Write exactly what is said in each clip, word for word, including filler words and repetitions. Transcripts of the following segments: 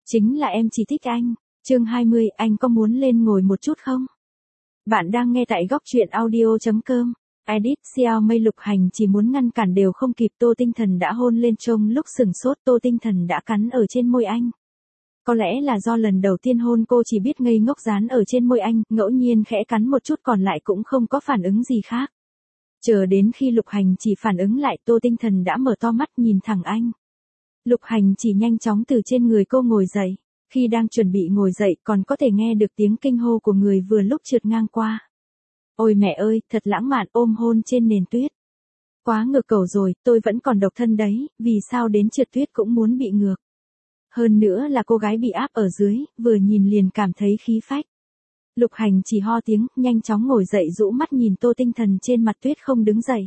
Chính là em chỉ thích anh. Chương hai mươi, anh có muốn lên ngồi một chút không? Bạn đang nghe tại góc truyện audio.com. Edit Xiao Mây Lục Hành chỉ muốn ngăn cản đều không kịp. Tô Tinh Thần đã hôn lên trông lúc sừng sốt. Tô Tinh Thần đã cắn ở trên môi anh. Có lẽ là do lần đầu tiên hôn cô chỉ biết ngây ngốc dán ở trên môi anh, ngẫu nhiên khẽ cắn một chút còn lại cũng không có phản ứng gì khác. Chờ đến khi Lục Hành chỉ phản ứng lại, Tô Tinh Thần đã mở to mắt nhìn thẳng anh. Lục Hành chỉ nhanh chóng từ trên người cô ngồi dậy. Khi đang chuẩn bị ngồi dậy còn có thể nghe được tiếng kinh hô của người vừa lúc trượt ngang qua. Ôi mẹ ơi, thật lãng mạn, ôm hôn trên nền tuyết. Quá ngược cầu rồi, tôi vẫn còn độc thân đấy, vì sao đến trượt tuyết cũng muốn bị ngược. Hơn nữa là cô gái bị áp ở dưới, vừa nhìn liền cảm thấy khí phách. Lục Hành chỉ ho tiếng, nhanh chóng ngồi dậy rũ mắt nhìn Tô Tinh Thần trên mặt tuyết không đứng dậy.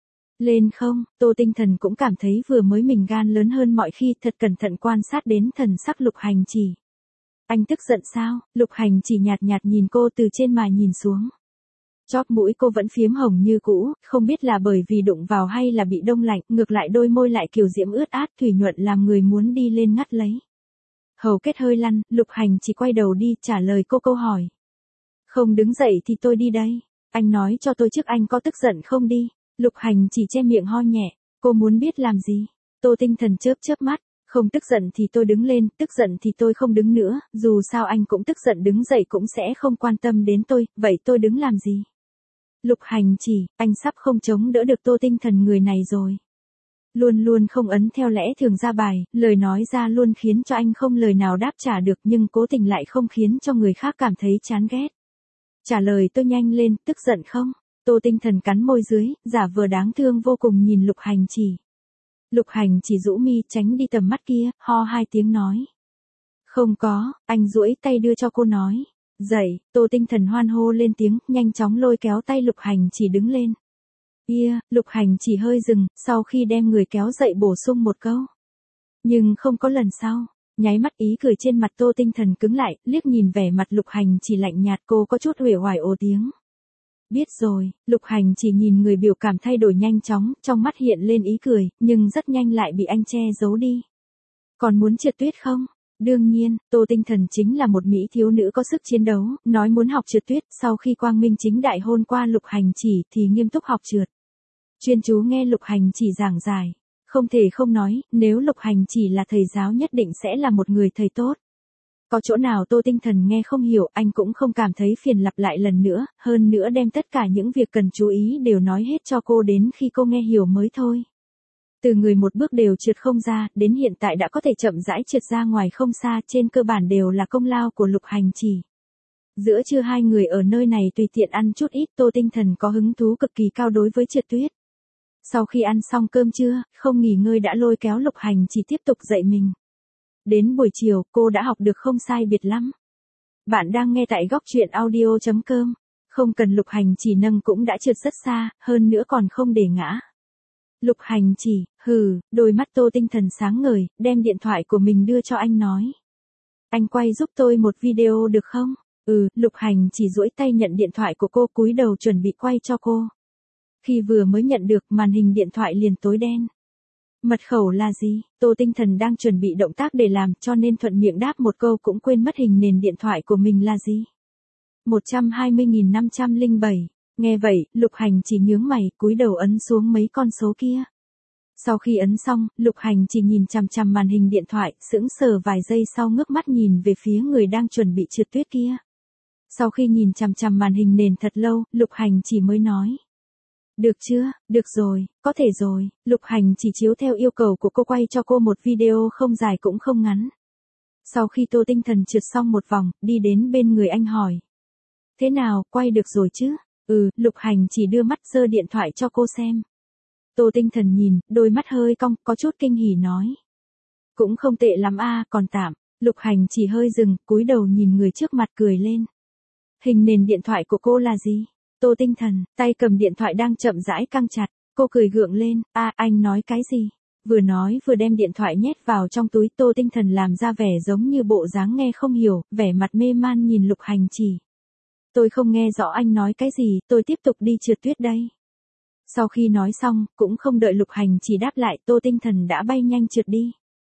Lên không, Tô Tinh Thần cũng cảm thấy vừa mới mình gan lớn hơn mọi khi, thật cẩn thận quan sát đến thần sắc Lục Hành chỉ. Anh tức giận sao? Lục Hành chỉ nhạt nhạt nhìn cô từ trên mà nhìn xuống. Chóp mũi cô vẫn phiếm hồng như cũ, không biết là bởi vì đụng vào hay là bị đông lạnh, ngược lại đôi môi lại kiều diễm ướt át thủy nhuận làm người muốn đi lên ngắt lấy. Hầu kết hơi lăn, Lục Hành chỉ quay đầu đi trả lời cô câu hỏi. Không đứng dậy thì tôi đi đây. Anh nói cho tôi trước anh có tức giận không đi. Lục Hành chỉ che miệng ho nhẹ. Cô muốn biết làm gì? Tô Tinh Thần chớp chớp mắt. Không tức giận thì tôi đứng lên, tức giận thì tôi không đứng nữa. Dù sao anh cũng tức giận đứng dậy cũng sẽ không quan tâm đến tôi. Vậy tôi đứng làm gì? Lục Hành chỉ, anh sắp không chống đỡ được Tô Tinh Thần người này rồi. Luôn luôn không ấn theo lẽ thường ra bài, lời nói ra luôn khiến cho anh không lời nào đáp trả được nhưng cố tình lại không khiến cho người khác cảm thấy chán ghét. Trả lời tôi nhanh lên, tức giận không? Tô Tinh Thần cắn môi dưới, giả vờ đáng thương vô cùng nhìn Lục Hành chỉ. Lục Hành chỉ rũ mi tránh đi tầm mắt kia, ho hai tiếng nói. Không có, anh duỗi tay đưa cho cô nói. Dậy, Tô Tinh Thần hoan hô lên tiếng, nhanh chóng lôi kéo tay Lục Hành chỉ đứng lên. Ia, Lục Hành chỉ hơi dừng, sau khi đem người kéo dậy bổ sung một câu. Nhưng không có lần sau. Nháy mắt ý cười trên mặt Tô Tinh Thần cứng lại, liếc nhìn vẻ mặt Lục Hành chỉ lạnh nhạt, cô có chút uể oải ồ tiếng. Biết rồi, Lục Hành chỉ nhìn người biểu cảm thay đổi nhanh chóng, trong mắt hiện lên ý cười, nhưng rất nhanh lại bị anh che giấu đi. Còn muốn trượt tuyết không? Đương nhiên, Tô Tinh Thần chính là một mỹ thiếu nữ có sức chiến đấu, nói muốn học trượt tuyết, sau khi quang minh chính đại hôn qua Lục Hành chỉ thì nghiêm túc học trượt. Chuyên chú nghe Lục Hành chỉ giảng giải. Không thể không nói, nếu Lục Hành chỉ là thầy giáo nhất định sẽ là một người thầy tốt. Có chỗ nào Tô Tinh Thần nghe không hiểu, anh cũng không cảm thấy phiền lặp lại lần nữa, hơn nữa đem tất cả những việc cần chú ý đều nói hết cho cô đến khi cô nghe hiểu mới thôi. Từ người một bước đều trượt không ra, đến hiện tại đã có thể chậm rãi trượt ra ngoài không xa, trên cơ bản đều là công lao của Lục Hành chỉ. Giữa trưa hai người ở nơi này tùy tiện ăn chút ít, Tô Tinh Thần có hứng thú cực kỳ cao đối với trượt tuyết. Sau khi ăn xong cơm trưa, không nghỉ ngơi đã lôi kéo Lục Hành chỉ tiếp tục dạy mình. Đến buổi chiều, cô đã học được không sai biệt lắm. Bạn đang nghe tại góc truyện audio.com. Không cần Lục Hành chỉ nâng cũng đã trượt rất xa, hơn nữa còn không để ngã. Lục Hành chỉ, hừ, đôi mắt Tô Tinh Thần sáng ngời, đem điện thoại của mình đưa cho anh nói. Anh quay giúp tôi một video được không? Ừ, Lục Hành chỉ duỗi tay nhận điện thoại của cô, cúi đầu chuẩn bị quay cho cô. Khi vừa mới nhận được, màn hình điện thoại liền tối đen. Mật khẩu là gì? Tô Tinh Thần đang chuẩn bị động tác để làm, cho nên thuận miệng đáp một câu cũng quên mất hình nền điện thoại của mình là gì. một trăm hai mươi nghìn năm trăm lẻ bảy. Nghe vậy, Lục Hành chỉ nhướng mày, cúi đầu ấn xuống mấy con số kia. Sau khi ấn xong, Lục Hành chỉ nhìn chằm chằm màn hình điện thoại, sững sờ vài giây sau ngước mắt nhìn về phía người đang chuẩn bị trượt tuyết kia. Sau khi nhìn chằm chằm màn hình nền thật lâu, Lục Hành chỉ mới nói. Được chưa, được rồi, có thể rồi. Lục Hành chỉ chiếu theo yêu cầu của cô quay cho cô một video không dài cũng không ngắn. Sau khi Tô Tinh Thần trượt xong một vòng, đi đến bên người anh hỏi. Thế nào, quay được rồi chứ? Ừ, Lục Hành chỉ đưa mắt giơ điện thoại cho cô xem. Tô Tinh Thần nhìn, đôi mắt hơi cong, có chút kinh hỉ nói. Cũng không tệ lắm a, còn tạm. Lục Hành chỉ hơi dừng, cúi đầu nhìn người trước mặt cười lên. Hình nền điện thoại của cô là gì? Tô Tinh Thần, tay cầm điện thoại đang chậm rãi căng chặt, cô cười gượng lên, a à, anh nói cái gì? Vừa nói vừa đem điện thoại nhét vào trong túi. Tô Tinh Thần làm ra vẻ giống như bộ dáng nghe không hiểu, vẻ mặt mê man nhìn Lục Hành chỉ. Tôi không nghe rõ anh nói cái gì, tôi tiếp tục đi trượt tuyết đây. Sau khi nói xong, cũng không đợi Lục Hành chỉ đáp lại, Tô Tinh Thần đã bay nhanh trượt đi.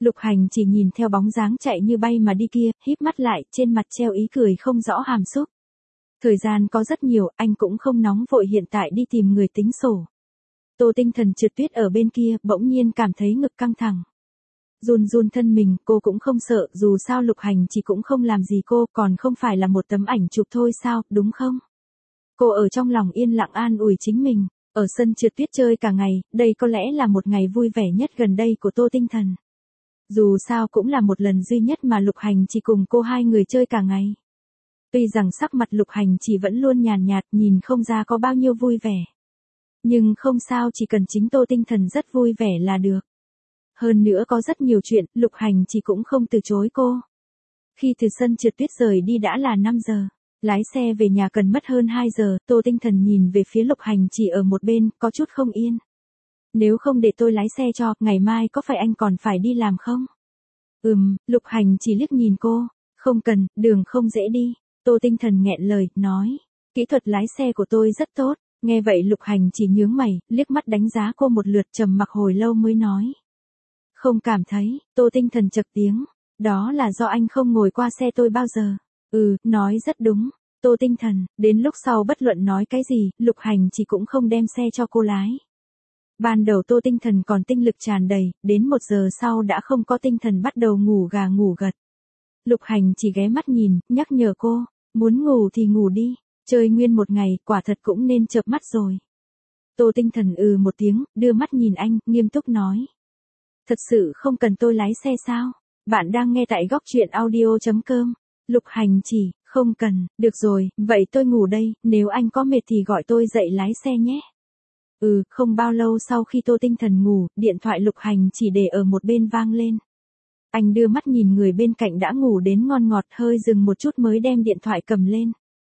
Lục Hành chỉ nhìn theo bóng dáng chạy như bay mà đi kia, híp mắt lại, trên mặt treo ý cười không rõ hàm xúc. Thời gian có rất nhiều, anh cũng không nóng vội hiện tại đi tìm người tính sổ. Tô Tinh Thần Trượt Tuyết ở bên kia, bỗng nhiên cảm thấy ngực căng thẳng. Run run thân mình, cô cũng không sợ, dù sao Lục Hành chỉ cũng không làm gì cô, còn không phải là một tấm ảnh chụp thôi sao, đúng không? Cô ở trong lòng yên lặng an ủi chính mình, ở sân trượt tuyết chơi cả ngày, đây có lẽ là một ngày vui vẻ nhất gần đây của Tô Tinh Thần. Dù sao cũng là một lần duy nhất mà Lục Hành chỉ cùng cô hai người chơi cả ngày. Tuy rằng sắc mặt Lục Hành chỉ vẫn luôn nhàn nhạt, nhìn không ra có bao nhiêu vui vẻ. Nhưng không sao, chỉ cần chính Tô Tinh Thần rất vui vẻ là được. Hơn nữa có rất nhiều chuyện, Lục Hành chỉ cũng không từ chối cô. Khi từ sân trượt tuyết rời đi đã là năm giờ. Lái xe về nhà cần mất hơn hai giờ, Tô Tinh Thần nhìn về phía Lục Hành chỉ ở một bên, có chút không yên. Nếu không để tôi lái xe cho, ngày mai có phải anh còn phải đi làm không? Ừm, Lục Hành chỉ liếc nhìn cô, không cần, đường không dễ đi. Tô Tinh Thần nghẹn lời, nói, kỹ thuật lái xe của tôi rất tốt. Nghe vậy Lục Hành chỉ nhướng mày, liếc mắt đánh giá cô một lượt, trầm mặc hồi lâu mới nói. Không cảm thấy. Tô Tinh Thần chậc tiếng, đó là do anh không ngồi qua xe tôi bao giờ. Ừ, nói rất đúng. Tô Tinh Thần, đến lúc sau bất luận nói cái gì, Lục Hành chỉ cũng không đem xe cho cô lái. Ban đầu Tô Tinh Thần còn tinh lực tràn đầy, đến một giờ sau đã không có tinh thần bắt đầu ngủ gà ngủ gật. Lục Hành chỉ ghé mắt nhìn, nhắc nhở cô, muốn ngủ thì ngủ đi, chơi nguyên một ngày, quả thật cũng nên chợp mắt rồi. Tô Tinh Thần ừ một tiếng, đưa mắt nhìn anh, nghiêm túc nói. Thật sự không cần tôi lái xe sao? Bạn đang nghe tại góc truyện audio chấm com. Lục Hành chỉ, không cần, được rồi, vậy tôi ngủ đây, nếu anh có mệt thì gọi tôi dậy lái xe nhé. Ừ, không bao lâu sau khi Tô Tinh Thần ngủ, điện thoại Lục Hành chỉ để ở một bên vang lên. Anh đưa mắt nhìn người bên cạnh đã ngủ đến ngon ngọt, hơi dừng một chút mới đem điện thoại cầm lên.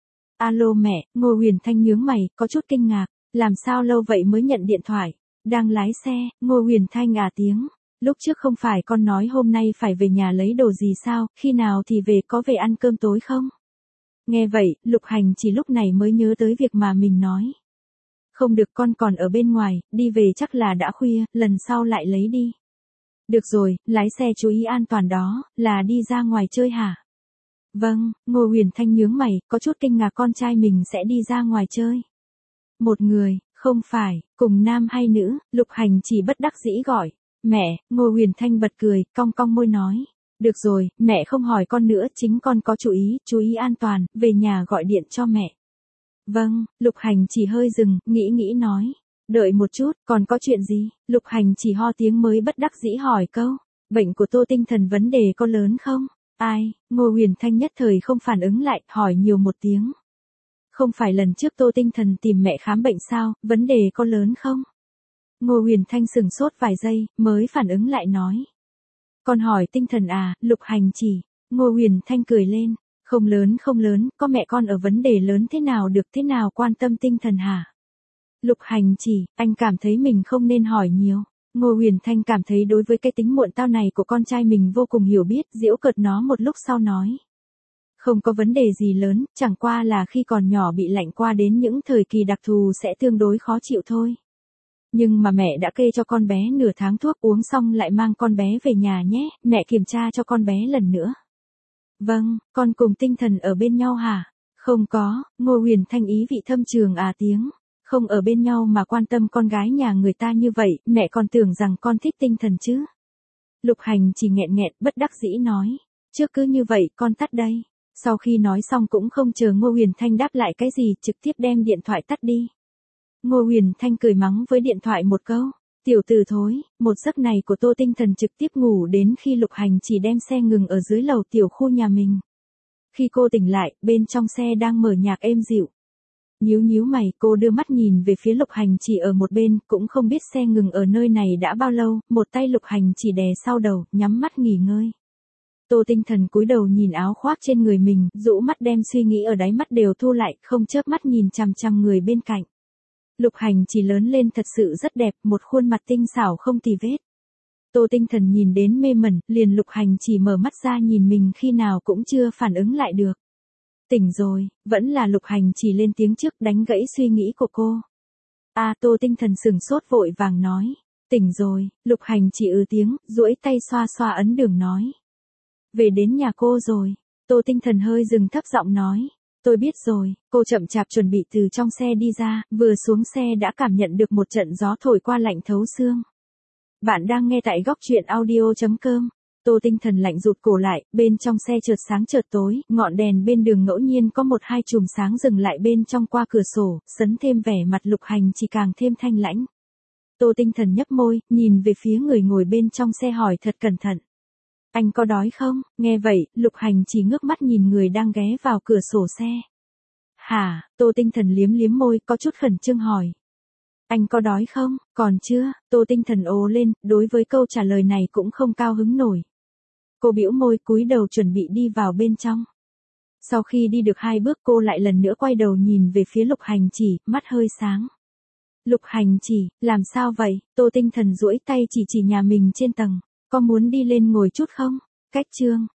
Alo mẹ, Ngô Huyền Thanh nhướng mày, có chút kinh ngạc, làm sao lâu vậy mới nhận điện thoại? Đang lái xe, Ngô Huyền Thanh à tiếng. Lúc trước không phải con nói hôm nay phải về nhà lấy đồ gì sao, khi nào thì về, có về ăn cơm tối không? Nghe vậy, Lục Hành chỉ lúc này mới nhớ tới việc mà mình nói. Không được, con còn ở bên ngoài, đi về chắc là đã khuya, lần sau lại lấy đi. Được rồi, lái xe chú ý an toàn đó, là đi ra ngoài chơi hả? Vâng, Ngô Huyền Thanh nhướng mày, có chút kinh ngạc con trai mình sẽ đi ra ngoài chơi. Một người, không phải, cùng nam hay nữ, Lục Hành chỉ bất đắc dĩ gọi. Mẹ, Ngô Huyền Thanh bật cười, cong cong môi nói. Được rồi, mẹ không hỏi con nữa, chính con có chú ý, chú ý an toàn, về nhà gọi điện cho mẹ. Vâng, Lục Hành chỉ hơi dừng, nghĩ nghĩ nói. Đợi một chút, còn có chuyện gì? Lục Hành chỉ ho tiếng mới bất đắc dĩ hỏi câu. Bệnh của Tô Tinh Thần vấn đề có lớn không? Ai? Ngô Huyền Thanh nhất thời không phản ứng lại, hỏi nhiều một tiếng. Không phải lần trước Tô Tinh Thần tìm mẹ khám bệnh sao, vấn đề có lớn không? Ngô Huyền Thanh sừng sốt vài giây, mới phản ứng lại nói. Con hỏi Tinh Thần à, Lục Hành chỉ. Ngô Huyền Thanh cười lên. Không lớn không lớn, có mẹ con ở vấn đề lớn thế nào được, thế nào quan tâm Tinh Thần hả? Lục Hành chỉ, anh cảm thấy mình không nên hỏi nhiều. Ngô Huyền Thanh cảm thấy đối với cái tính muộn tao này của con trai mình vô cùng hiểu biết, giễu cợt nó một lúc sau nói. Không có vấn đề gì lớn, chẳng qua là khi còn nhỏ bị lạnh qua đến những thời kỳ đặc thù sẽ tương đối khó chịu thôi. Nhưng mà mẹ đã kê cho con bé nửa tháng thuốc, uống xong lại mang con bé về nhà nhé, mẹ kiểm tra cho con bé lần nữa. Vâng, con cùng Tinh Thần ở bên nhau hả? Không có, Ngô Huyền Thanh ý vị thâm trường à tiếng. Không ở bên nhau mà quan tâm con gái nhà người ta như vậy, mẹ còn tưởng rằng con thích Tinh Thần chứ. Lục Hành chỉ nghẹn nghẹn, bất đắc dĩ nói. Trước cứ như vậy, con tắt đây. Sau khi nói xong cũng không chờ Ngô Huyền Thanh đáp lại cái gì, trực tiếp đem điện thoại tắt đi. Ngô Huyền Thanh cười mắng với điện thoại một câu. Tiểu tử thối, một giấc này của Tô Tinh Thần trực tiếp ngủ đến khi Lục Hành chỉ đem xe ngừng ở dưới lầu tiểu khu nhà mình. Khi cô tỉnh lại, bên trong xe đang mở nhạc êm dịu. Nhíu nhíu mày, cô đưa mắt nhìn về phía Lục Hành chỉ ở một bên, cũng không biết xe ngừng ở nơi này đã bao lâu, một tay Lục Hành chỉ đè sau đầu, nhắm mắt nghỉ ngơi. Tô Tinh Thần cúi đầu nhìn áo khoác trên người mình, rũ mắt đem suy nghĩ ở đáy mắt đều thu lại, không chớp mắt nhìn chằm chằm người bên cạnh. Lục Hành chỉ lớn lên thật sự rất đẹp, một khuôn mặt tinh xảo không tì vết. Tô Tinh Thần nhìn đến mê mẩn, liền Lục Hành chỉ mở mắt ra nhìn mình khi nào cũng chưa phản ứng lại được. Tỉnh rồi, vẫn là Lục Hành chỉ lên tiếng trước đánh gãy suy nghĩ của cô. À, Tô Tinh Thần sừng sốt vội vàng nói. Tỉnh rồi, Lục Hành chỉ ừ tiếng, duỗi tay xoa xoa ấn đường nói. Về đến nhà cô rồi, Tô Tinh Thần hơi dừng thấp giọng nói. Tôi biết rồi, cô chậm chạp chuẩn bị từ trong xe đi ra, vừa xuống xe đã cảm nhận được một trận gió thổi qua lạnh thấu xương. Bạn đang nghe tại góc truyện audio.com. Tô Tinh Thần lạnh rụt cổ lại, bên trong xe chợt sáng chợt tối, ngọn đèn bên đường ngẫu nhiên có một hai chùm sáng dừng lại bên trong qua cửa sổ, sấn thêm vẻ mặt Lục Hành chỉ càng thêm thanh lãnh. Tô Tinh Thần nhấp môi, nhìn về phía người ngồi bên trong xe hỏi thật cẩn thận. Anh có đói không? Nghe vậy, Lục Hành chỉ ngước mắt nhìn người đang ghé vào cửa sổ xe. Hả? Tô Tinh Thần liếm liếm môi, có chút khẩn trương hỏi. Anh có đói không? Còn chưa? Tô Tinh Thần ồ lên, đối với câu trả lời này cũng không cao hứng nổi. Cô bĩu môi cúi đầu chuẩn bị đi vào bên trong. Sau khi đi được hai bước cô lại lần nữa quay đầu nhìn về phía Lục Hành chỉ, mắt hơi sáng. Lục Hành chỉ, làm sao vậy? Tô Tinh Thần duỗi tay chỉ chỉ nhà mình trên tầng. Có muốn đi lên ngồi chút không? Cách trương,